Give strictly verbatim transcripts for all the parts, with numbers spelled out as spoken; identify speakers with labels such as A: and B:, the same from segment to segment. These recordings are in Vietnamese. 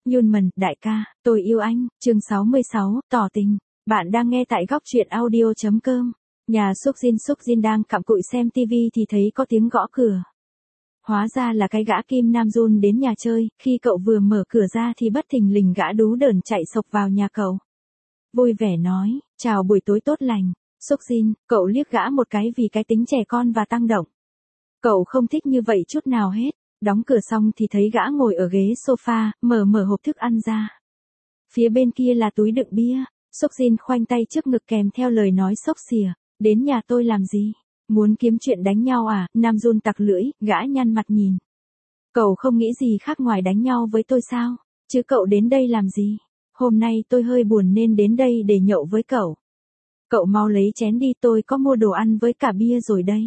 A: Yunman, đại ca, tôi yêu anh, chương sáu mươi sáu, tỏ tình. Bạn đang nghe tại góc truyện audio.com. Nhà Sukjin Sukjin đang cặm cụi xem tivi thì thấy có tiếng gõ cửa. Hóa ra là cái gã Kim Nam Jun đến nhà chơi, khi cậu vừa mở cửa ra thì bất thình lình gã đú đờn chạy sộc vào nhà cậu. Vui vẻ nói, chào buổi tối tốt lành, Sukjin, cậu liếc gã một cái vì cái tính trẻ con và tăng động. Cậu không thích như vậy chút nào hết. Đóng cửa xong thì thấy gã ngồi ở ghế sofa, mở mở hộp thức ăn ra. Phía bên kia là túi đựng bia. Sukjin khoanh tay trước ngực kèm theo lời nói xốc xỉa. Đến nhà tôi làm gì? Muốn kiếm chuyện đánh nhau à? Nam Jun tặc lưỡi, gã nhăn mặt nhìn. Cậu không nghĩ gì khác ngoài đánh nhau với tôi sao? Chứ cậu đến đây làm gì? Hôm nay tôi hơi buồn nên đến đây để nhậu với cậu. Cậu mau lấy chén đi, tôi có mua đồ ăn với cả bia rồi đây.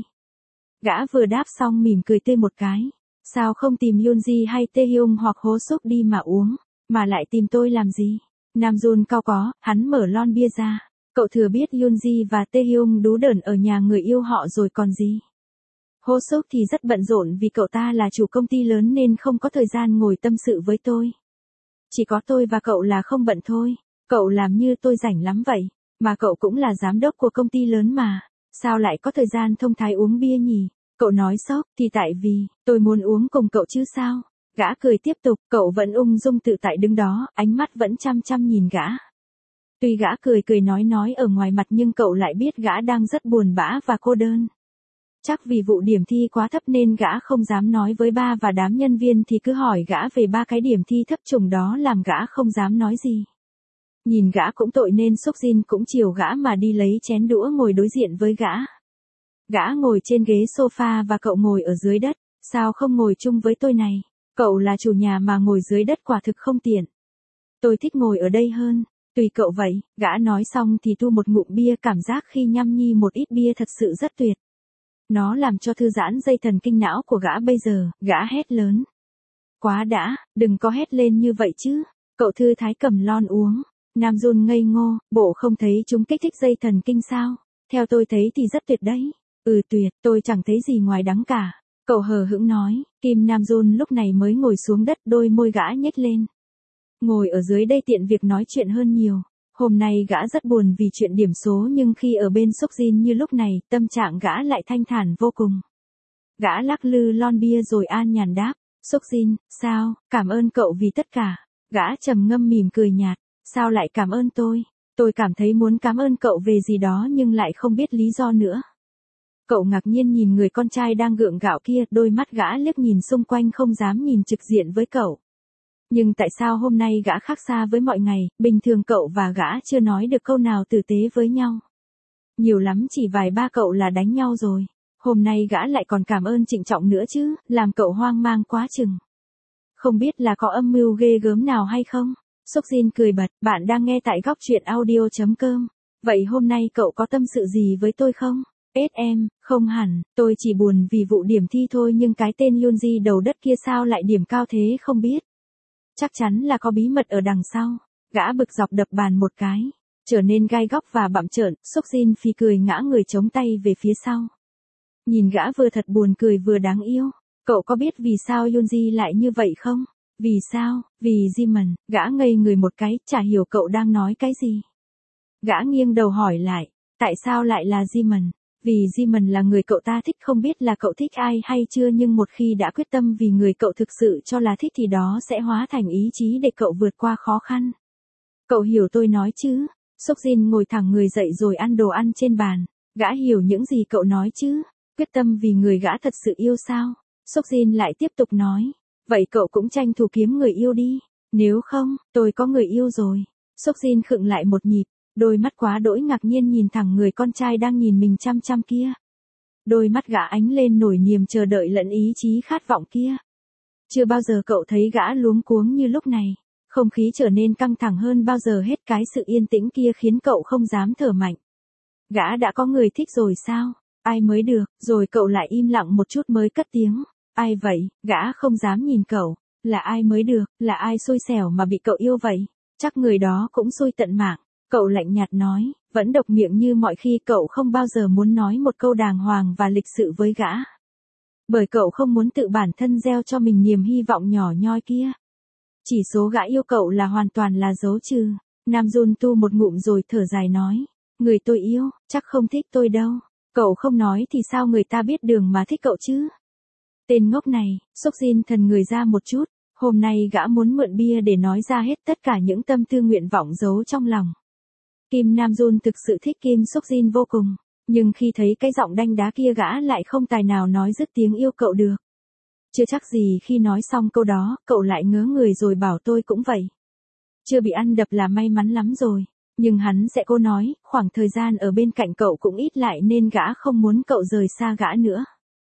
A: Gã vừa đáp xong mỉm cười tươi một cái. Sao không tìm Yoonji hay Taehyung hoặc Ho Suk đi mà uống, mà lại tìm tôi làm gì? Nam Jun cau có, hắn mở lon bia ra. Cậu thừa biết Yoonji và Taehyung đú đờn ở nhà người yêu họ rồi còn gì. Ho Suk thì rất bận rộn vì cậu ta là chủ công ty lớn nên không có thời gian ngồi tâm sự với tôi. Chỉ có tôi và cậu là không bận thôi. Cậu làm như tôi rảnh lắm vậy, mà cậu cũng là giám đốc của công ty lớn mà. Sao lại có thời gian thông thái uống bia nhỉ? Cậu nói sốc, thì tại vì, tôi muốn uống cùng cậu chứ sao? Gã cười tiếp tục, cậu vẫn ung dung tự tại đứng đó, ánh mắt vẫn chăm chăm nhìn gã. Tuy gã cười cười nói nói ở ngoài mặt nhưng cậu lại biết gã đang rất buồn bã và cô đơn. Chắc vì vụ điểm thi quá thấp nên gã không dám nói với ba và đám nhân viên thì cứ hỏi gã về ba cái điểm thi thấp trùng đó làm gã không dám nói gì. Nhìn gã cũng tội nên Sukjin cũng chiều gã mà đi lấy chén đũa ngồi đối diện với gã. Gã ngồi trên ghế sofa và cậu ngồi ở dưới đất, sao không ngồi chung với tôi này? Cậu là chủ nhà mà ngồi dưới đất quả thực không tiện. Tôi thích ngồi ở đây hơn, tùy cậu vậy. Gã nói xong thì tu một ngụm bia, cảm giác khi nhâm nhi một ít bia thật sự rất tuyệt. Nó làm cho thư giãn dây thần kinh não của gã bây giờ, gã hét lớn. Quá đã, đừng có hét lên như vậy chứ. Cậu thư thái cầm lon uống. Nam Jun ngây ngô, bộ không thấy chúng kích thích dây thần kinh sao? Theo tôi thấy thì rất tuyệt đấy. Ừ tuyệt, tôi chẳng thấy gì ngoài đắng cả. Cậu hờ hững nói. Kim Nam Jun lúc này mới ngồi xuống đất, đôi môi gã nhếch lên. Ngồi ở dưới đây tiện việc nói chuyện hơn nhiều. Hôm nay gã rất buồn vì chuyện điểm số nhưng khi ở bên Sukjin như lúc này, tâm trạng gã lại thanh thản vô cùng. Gã lắc lư lon bia rồi an nhàn đáp. Sukjin, sao, cảm ơn cậu vì tất cả. Gã trầm ngâm mỉm cười nhạt. Sao lại cảm ơn tôi? Tôi cảm thấy muốn cảm ơn cậu về gì đó nhưng lại không biết lý do nữa. Cậu ngạc nhiên nhìn người con trai đang gượng gạo kia, đôi mắt gã liếc nhìn xung quanh không dám nhìn trực diện với cậu. Nhưng tại sao hôm nay gã khác xa với mọi ngày, bình thường cậu và gã chưa nói được câu nào tử tế với nhau. Nhiều lắm chỉ vài ba cậu là đánh nhau rồi. Hôm nay gã lại còn cảm ơn trịnh trọng nữa chứ, làm cậu hoang mang quá chừng. Không biết là có âm mưu ghê gớm nào hay không? Sukjin cười bật, bạn đang nghe tại góc truyện audio.com. Vậy hôm nay cậu có tâm sự gì với tôi không? ét em, không hẳn, tôi chỉ buồn vì vụ điểm thi thôi nhưng cái tên Yoonji đầu đất kia sao lại điểm cao thế không biết. Chắc chắn là có bí mật ở đằng sau. Gã bực dọc đập bàn một cái, trở nên gai góc và bặm trợn. Sukjin phì cười ngã người chống tay về phía sau. Nhìn gã vừa thật buồn cười vừa đáng yêu. Cậu có biết vì sao Yoonji lại như vậy không? Vì sao? Vì Jimin. Gã ngây người một cái, chả hiểu cậu đang nói cái gì. Gã nghiêng đầu hỏi lại, tại sao lại là Jimin? Vì Jimin là người cậu ta thích, không biết là cậu thích ai hay chưa nhưng một khi đã quyết tâm vì người cậu thực sự cho là thích thì đó sẽ hóa thành ý chí để cậu vượt qua khó khăn. Cậu hiểu tôi nói chứ? Sukjin ngồi thẳng người dậy rồi ăn đồ ăn trên bàn. Gã hiểu những gì cậu nói chứ? Quyết tâm vì người gã thật sự yêu sao? Sukjin lại tiếp tục nói. Vậy cậu cũng tranh thủ kiếm người yêu đi. Nếu không, tôi có người yêu rồi. Sukjin khựng lại một nhịp. Đôi mắt quá đỗi ngạc nhiên nhìn thẳng người con trai đang nhìn mình chăm chăm kia. Đôi mắt gã ánh lên nổi niềm chờ đợi lẫn ý chí khát vọng kia. Chưa bao giờ cậu thấy gã luống cuống như lúc này. Không khí trở nên căng thẳng hơn bao giờ hết, cái sự yên tĩnh kia khiến cậu không dám thở mạnh. Gã đã có người thích rồi sao? Ai mới được? Rồi cậu lại im lặng một chút mới cất tiếng. Ai vậy? Gã không dám nhìn cậu. Là ai mới được? Là ai xui xẻo mà bị cậu yêu vậy? Chắc người đó cũng xui tận mạng. Cậu lạnh nhạt nói, vẫn độc miệng như mọi khi. Cậu không bao giờ muốn nói một câu đàng hoàng và lịch sự với gã. Bởi cậu không muốn tự bản thân gieo cho mình niềm hy vọng nhỏ nhoi kia. Chỉ số gã yêu cậu là hoàn toàn là dấu trừ. Nam Jun tu một ngụm rồi thở dài nói. Người tôi yêu, chắc không thích tôi đâu. Cậu không nói thì sao người ta biết đường mà thích cậu chứ? Tên ngốc này, Sốc Jin thần người ra một chút. Hôm nay gã muốn mượn bia để nói ra hết tất cả những tâm tư nguyện vọng giấu trong lòng. Kim Nam Jun thực sự thích Kim Sốc Jin vô cùng. Nhưng khi thấy cái giọng đanh đá kia gã lại không tài nào nói dứt tiếng yêu cậu được. Chưa chắc gì khi nói xong câu đó, cậu lại ngớ người rồi bảo tôi cũng vậy. Chưa bị ăn đập là may mắn lắm rồi. Nhưng hắn sẽ cố nói, khoảng thời gian ở bên cạnh cậu cũng ít lại nên gã không muốn cậu rời xa gã nữa.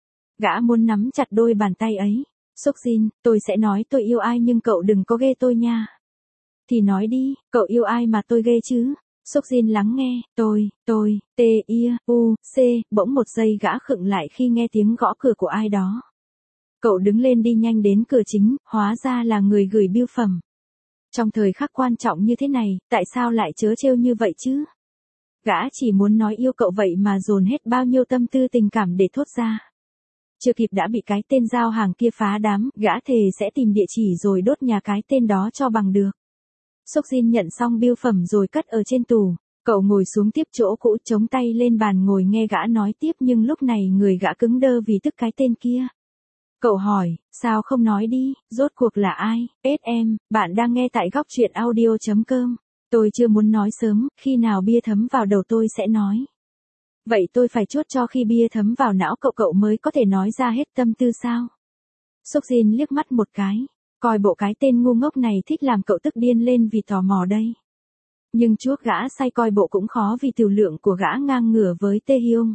A: Gã muốn nắm chặt đôi bàn tay ấy. Sốc Jin, tôi sẽ nói tôi yêu ai nhưng cậu đừng có ghê tôi nha. Thì nói đi, cậu yêu ai mà tôi ghê chứ? Sốc Jin lắng nghe, tôi, tôi, T, I, U, C, bỗng một giây gã khựng lại khi nghe tiếng gõ cửa của ai đó. Cậu đứng lên đi nhanh đến cửa chính, hóa ra là người gửi bưu phẩm. Trong thời khắc quan trọng như thế này, tại sao lại trớ trêu như vậy chứ? Gã chỉ muốn nói yêu cậu vậy mà dồn hết bao nhiêu tâm tư tình cảm để thốt ra. Chưa kịp đã bị cái tên giao hàng kia phá đám, gã thề sẽ tìm địa chỉ rồi đốt nhà cái tên đó cho bằng được. Sốc Jin nhận xong bưu phẩm rồi cất ở trên tủ. Cậu ngồi xuống tiếp chỗ cũ chống tay lên bàn ngồi nghe gã nói tiếp nhưng lúc này người gã cứng đơ vì tức cái tên kia. Cậu hỏi, sao không nói đi, rốt cuộc là ai? ét em, bạn đang nghe tại góc truyện audio chấm com. Tôi chưa muốn nói sớm, khi nào bia thấm vào đầu tôi sẽ nói. Vậy tôi phải chốt cho khi bia thấm vào não cậu cậu mới có thể nói ra hết tâm tư sao? Sốc Jin liếc mắt một cái, coi bộ cái tên ngu ngốc này thích làm cậu tức điên lên vì tò mò đây. Nhưng chuốc gã say coi bộ cũng khó vì tiểu lượng của gã ngang ngửa với Tae Hyung.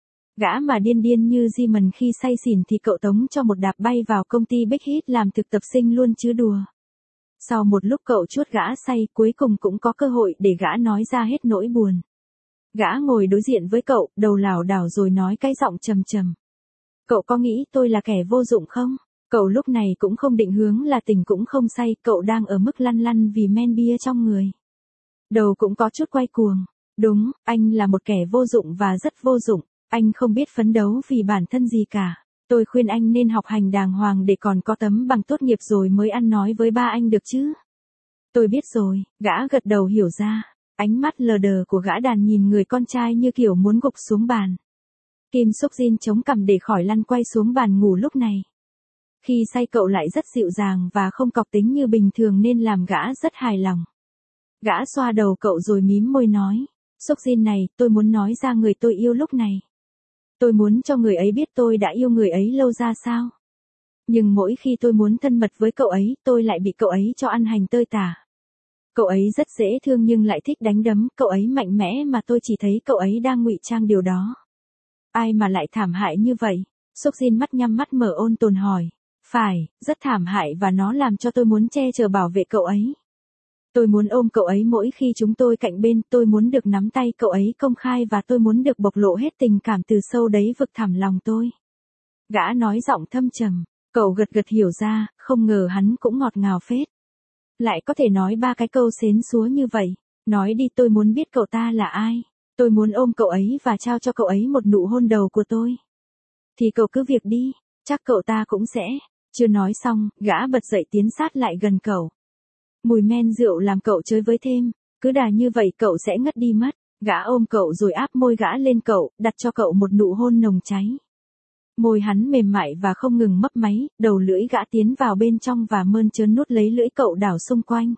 A: Gã mà điên điên như Jimin khi say xỉn thì cậu tống cho một đạp bay vào công ty Big Hit làm thực tập sinh luôn chứ đùa. Sau một lúc cậu chuốt gã say cuối cùng cũng có cơ hội để gã nói ra hết nỗi buồn. Gã ngồi đối diện với cậu, đầu lảo đảo rồi nói cái giọng trầm trầm. Cậu có nghĩ tôi là kẻ vô dụng không? Cậu lúc này cũng không định hướng là tỉnh cũng không say, cậu đang ở mức lăn lăn vì men bia trong người. Đầu cũng có chút quay cuồng. Đúng, anh là một kẻ vô dụng và rất vô dụng. Anh không biết phấn đấu vì bản thân gì cả. Tôi khuyên anh nên học hành đàng hoàng để còn có tấm bằng tốt nghiệp rồi mới ăn nói với ba anh được chứ. Tôi biết rồi, gã gật đầu hiểu ra. Ánh mắt lờ đờ của gã đàn nhìn người con trai như kiểu muốn gục xuống bàn. Kim Sốc Jin chống cằm để khỏi lăn quay xuống bàn ngủ lúc này. Khi say cậu lại rất dịu dàng và không cọc tính như bình thường nên làm gã rất hài lòng. Gã xoa đầu cậu rồi mím môi nói. Sốc Jin này, tôi muốn nói ra người tôi yêu lúc này. Tôi muốn cho người ấy biết tôi đã yêu người ấy lâu ra sao. Nhưng mỗi khi tôi muốn thân mật với cậu ấy, tôi lại bị cậu ấy cho ăn hành tơi tả. Cậu ấy rất dễ thương nhưng lại thích đánh đấm, cậu ấy mạnh mẽ mà tôi chỉ thấy cậu ấy đang ngụy trang điều đó. Ai mà lại thảm hại như vậy? Sốc Jin mắt nhắm mắt mở ôn tồn hỏi. Phải, rất thảm hại và nó làm cho tôi muốn che chở bảo vệ cậu ấy. Tôi muốn ôm cậu ấy mỗi khi chúng tôi cạnh bên, tôi muốn được nắm tay cậu ấy công khai và tôi muốn được bộc lộ hết tình cảm từ sâu đáy vực thẳm lòng tôi. Gã nói giọng thâm trầm, cậu gật gật hiểu ra, không ngờ hắn cũng ngọt ngào phết. Lại có thể nói ba cái câu xến xúa như vậy. Nói đi, tôi muốn biết cậu ta là ai. Tôi muốn ôm cậu ấy và trao cho cậu ấy một nụ hôn đầu của tôi. Thì cậu cứ việc đi, chắc cậu ta cũng sẽ. Chưa nói xong, gã bật dậy tiến sát lại gần cậu. Mùi men rượu làm cậu chơi với thêm, cứ đà như vậy cậu sẽ ngất đi mất. Gã ôm cậu rồi áp môi gã lên cậu, đặt cho cậu một nụ hôn nồng cháy. Môi hắn mềm mại và không ngừng mấp máy, đầu lưỡi gã tiến vào bên trong và mơn trớn nuốt lấy lưỡi cậu đảo xung quanh.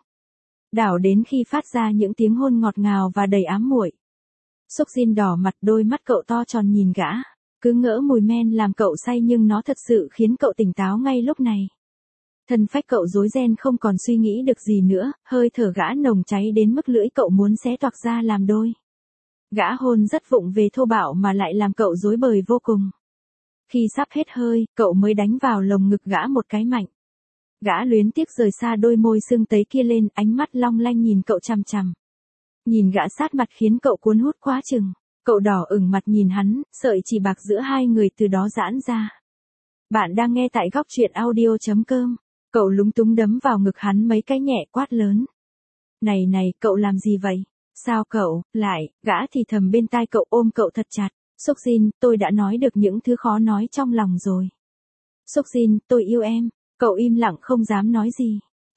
A: Đảo đến khi phát ra những tiếng hôn ngọt ngào và đầy ám muội. Sốc Jin đỏ mặt, đôi mắt cậu to tròn nhìn gã. Cứ ngỡ mùi men làm cậu say nhưng nó thật sự khiến cậu tỉnh táo ngay lúc này. Thân phách cậu rối ren không còn suy nghĩ được gì nữa, hơi thở gã nồng cháy đến mức lưỡi cậu muốn xé toạc ra làm đôi. Gã hôn rất vụng về thô bạo mà lại làm cậu rối bời vô cùng. Khi sắp hết hơi, cậu mới đánh vào lồng ngực gã một cái mạnh. Gã luyến tiếc rời xa đôi môi sưng tấy kia lên, ánh mắt long lanh nhìn cậu chằm chằm. Nhìn gã sát mặt khiến cậu cuốn hút quá chừng. Cậu đỏ ửng mặt nhìn hắn, sợi chỉ bạc giữa hai người từ đó giãn ra. Bạn đang nghe tại góc truyện audio chấm com. Cậu lúng túng đấm vào ngực hắn mấy cái nhẹ quát lớn. Này này, cậu làm gì vậy? Sao cậu, lại, gã thì thầm bên tai cậu ôm cậu thật chặt. Sốc Jin, tôi đã nói được những thứ khó nói trong lòng rồi. Sốc Jin, tôi yêu em. Cậu im lặng không dám nói gì.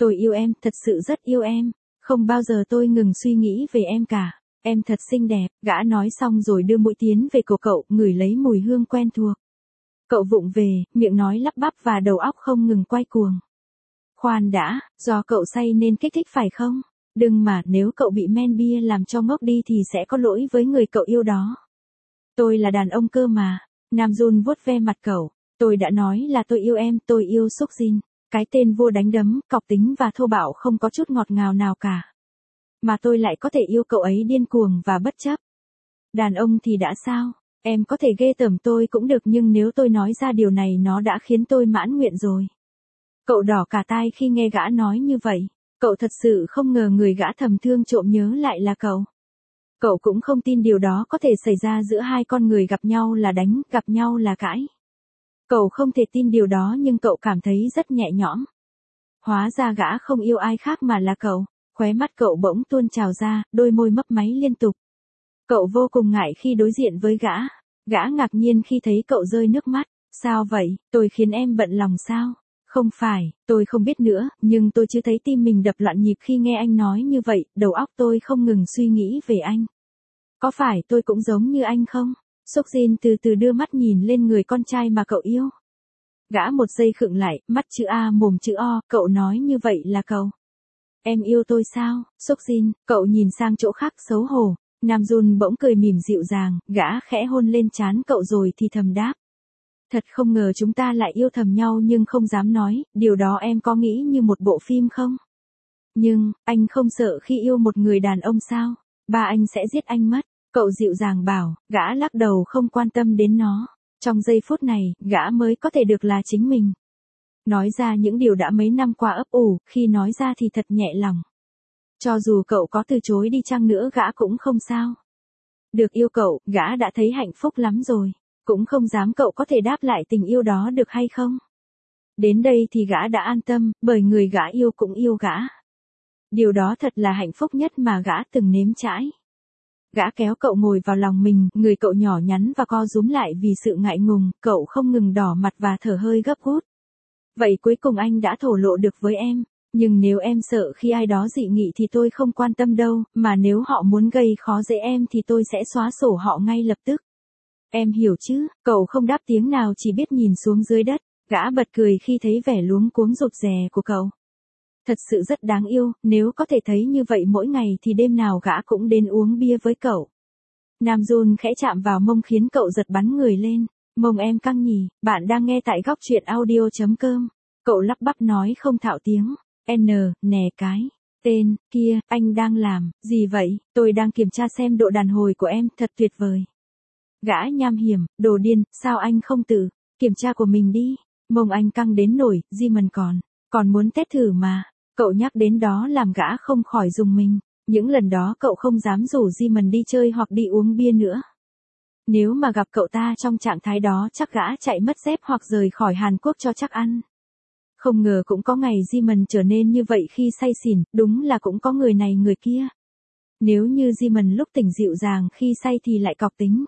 A: Tôi yêu em, thật sự rất yêu em. Không bao giờ tôi ngừng suy nghĩ về em cả. Em thật xinh đẹp, gã nói xong rồi đưa mũi tiến về cổ cậu, ngửi lấy mùi hương quen thuộc. Cậu vụng về, miệng nói lắp bắp và đầu óc không ngừng quay cuồng. Khoan đã, do cậu say nên kích thích phải không? Đừng mà, nếu cậu bị men bia làm cho ngốc đi thì sẽ có lỗi với người cậu yêu đó. Tôi là đàn ông cơ mà. Nam Jun vuốt ve mặt cậu. Tôi đã nói là tôi yêu em, tôi yêu Suk Jin. Cái tên vua đánh đấm, cọc tính và thô bạo không có chút ngọt ngào nào cả. Mà tôi lại có thể yêu cậu ấy điên cuồng và bất chấp. Đàn ông thì đã sao? Em có thể ghê tởm tôi cũng được nhưng nếu tôi nói ra điều này nó đã khiến tôi mãn nguyện rồi. Cậu đỏ cả tai khi nghe gã nói như vậy. Cậu thật sự không ngờ người gã thầm thương trộm nhớ lại là cậu. Cậu cũng không tin điều đó có thể xảy ra giữa hai con người gặp nhau là đánh, gặp nhau là cãi. Cậu không thể tin điều đó nhưng cậu cảm thấy rất nhẹ nhõm. Hóa ra gã không yêu ai khác mà là cậu. Khóe mắt cậu bỗng tuôn trào ra, đôi môi mấp máy liên tục. Cậu vô cùng ngại khi đối diện với gã. Gã ngạc nhiên khi thấy cậu rơi nước mắt. Sao vậy, tôi khiến em bận lòng sao? Không phải, tôi không biết nữa, nhưng tôi chưa thấy tim mình đập loạn nhịp khi nghe anh nói như vậy, đầu óc tôi không ngừng suy nghĩ về anh. Có phải tôi cũng giống như anh không? Suk Jin từ từ đưa mắt nhìn lên người con trai mà cậu yêu. Gã một giây khựng lại, mắt chữ A mồm chữ O, cậu nói như vậy là cậu. Em yêu tôi sao? Suk Jin, cậu nhìn sang chỗ khác xấu hổ. Nam Jun bỗng cười mỉm dịu dàng, gã khẽ hôn lên trán cậu rồi thì thầm đáp. Thật không ngờ chúng ta lại yêu thầm nhau nhưng không dám nói, điều đó em có nghĩ như một bộ phim không? Nhưng, anh không sợ khi yêu một người đàn ông sao? Ba anh sẽ giết anh mất. Cậu dịu dàng bảo, gã lắc đầu không quan tâm đến nó. Trong giây phút này, gã mới có thể được là chính mình. Nói ra những điều đã mấy năm qua ấp ủ, khi nói ra thì thật nhẹ lòng. Cho dù cậu có từ chối đi chăng nữa gã cũng không sao. Được yêu cậu, gã đã thấy hạnh phúc lắm rồi. Cũng không dám cậu có thể đáp lại tình yêu đó được hay không. Đến đây thì gã đã an tâm, bởi người gã yêu cũng yêu gã. Điều đó thật là hạnh phúc nhất mà gã từng nếm trải. Gã kéo cậu ngồi vào lòng mình, người cậu nhỏ nhắn và co rúm lại vì sự ngại ngùng, cậu không ngừng đỏ mặt và thở hơi gấp gút. Vậy cuối cùng anh đã thổ lộ được với em, nhưng nếu em sợ khi ai đó dị nghị thì tôi không quan tâm đâu, mà nếu họ muốn gây khó dễ em thì tôi sẽ xóa sổ họ ngay lập tức. Em hiểu chứ? Cậu không đáp tiếng nào chỉ biết nhìn xuống dưới đất, gã bật cười khi thấy vẻ luống cuống rụt rè của cậu. Thật sự rất đáng yêu, nếu có thể thấy như vậy mỗi ngày thì đêm nào gã cũng đến uống bia với cậu. Nam Jun khẽ chạm vào mông khiến cậu giật bắn người lên. Mông em căng nhỉ, bạn đang nghe tại góc truyện audio chấm com. Cậu lắp bắp nói không thạo tiếng. N, nè cái. Tên, kia, anh đang làm, gì vậy? Tôi đang kiểm tra xem độ đàn hồi của em, thật tuyệt vời. Gã nham hiểm, đồ điên, sao anh không tự kiểm tra của mình đi? Mông anh căng đến nổi, Jimin còn, còn muốn test thử mà. Cậu nhắc đến đó làm gã không khỏi rùng mình. Những lần đó cậu không dám rủ Jimin đi chơi hoặc đi uống bia nữa. Nếu mà gặp cậu ta trong trạng thái đó chắc gã chạy mất dép hoặc rời khỏi Hàn Quốc cho chắc ăn. Không ngờ cũng có ngày Jimin trở nên như vậy khi say xỉn, đúng là cũng có người này người kia. Nếu như Jimin lúc tỉnh dịu dàng khi say thì lại cọc tính.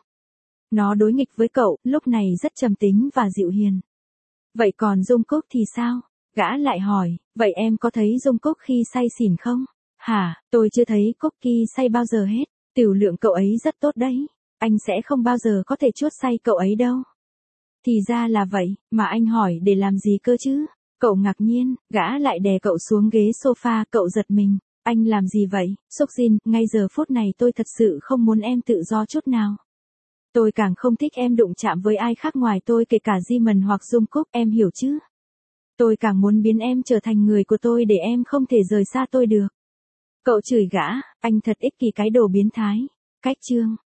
A: Nó đối nghịch với cậu, lúc này rất trầm tính và dịu hiền. Vậy còn Jungkook thì sao? Gã lại hỏi, vậy em có thấy Jungkook khi say xỉn không? Hả, tôi chưa thấy Cookie say bao giờ hết, tiểu lượng cậu ấy rất tốt đấy. Anh sẽ không bao giờ có thể chuốt say cậu ấy đâu. Thì ra là vậy, mà anh hỏi để làm gì cơ chứ? Cậu ngạc nhiên, gã lại đè cậu xuống ghế sofa, cậu giật mình. Anh làm gì vậy? Suk Jin, ngay giờ phút này tôi thật sự không muốn em tự do chút nào. Tôi càng không thích em đụng chạm với ai khác ngoài tôi kể cả Jimin hoặc Jungkook, em hiểu chứ? Tôi càng muốn biến em trở thành người của tôi để em không thể rời xa tôi được. Cậu chửi gã, anh thật ích kỷ cái đồ biến thái. Cách chương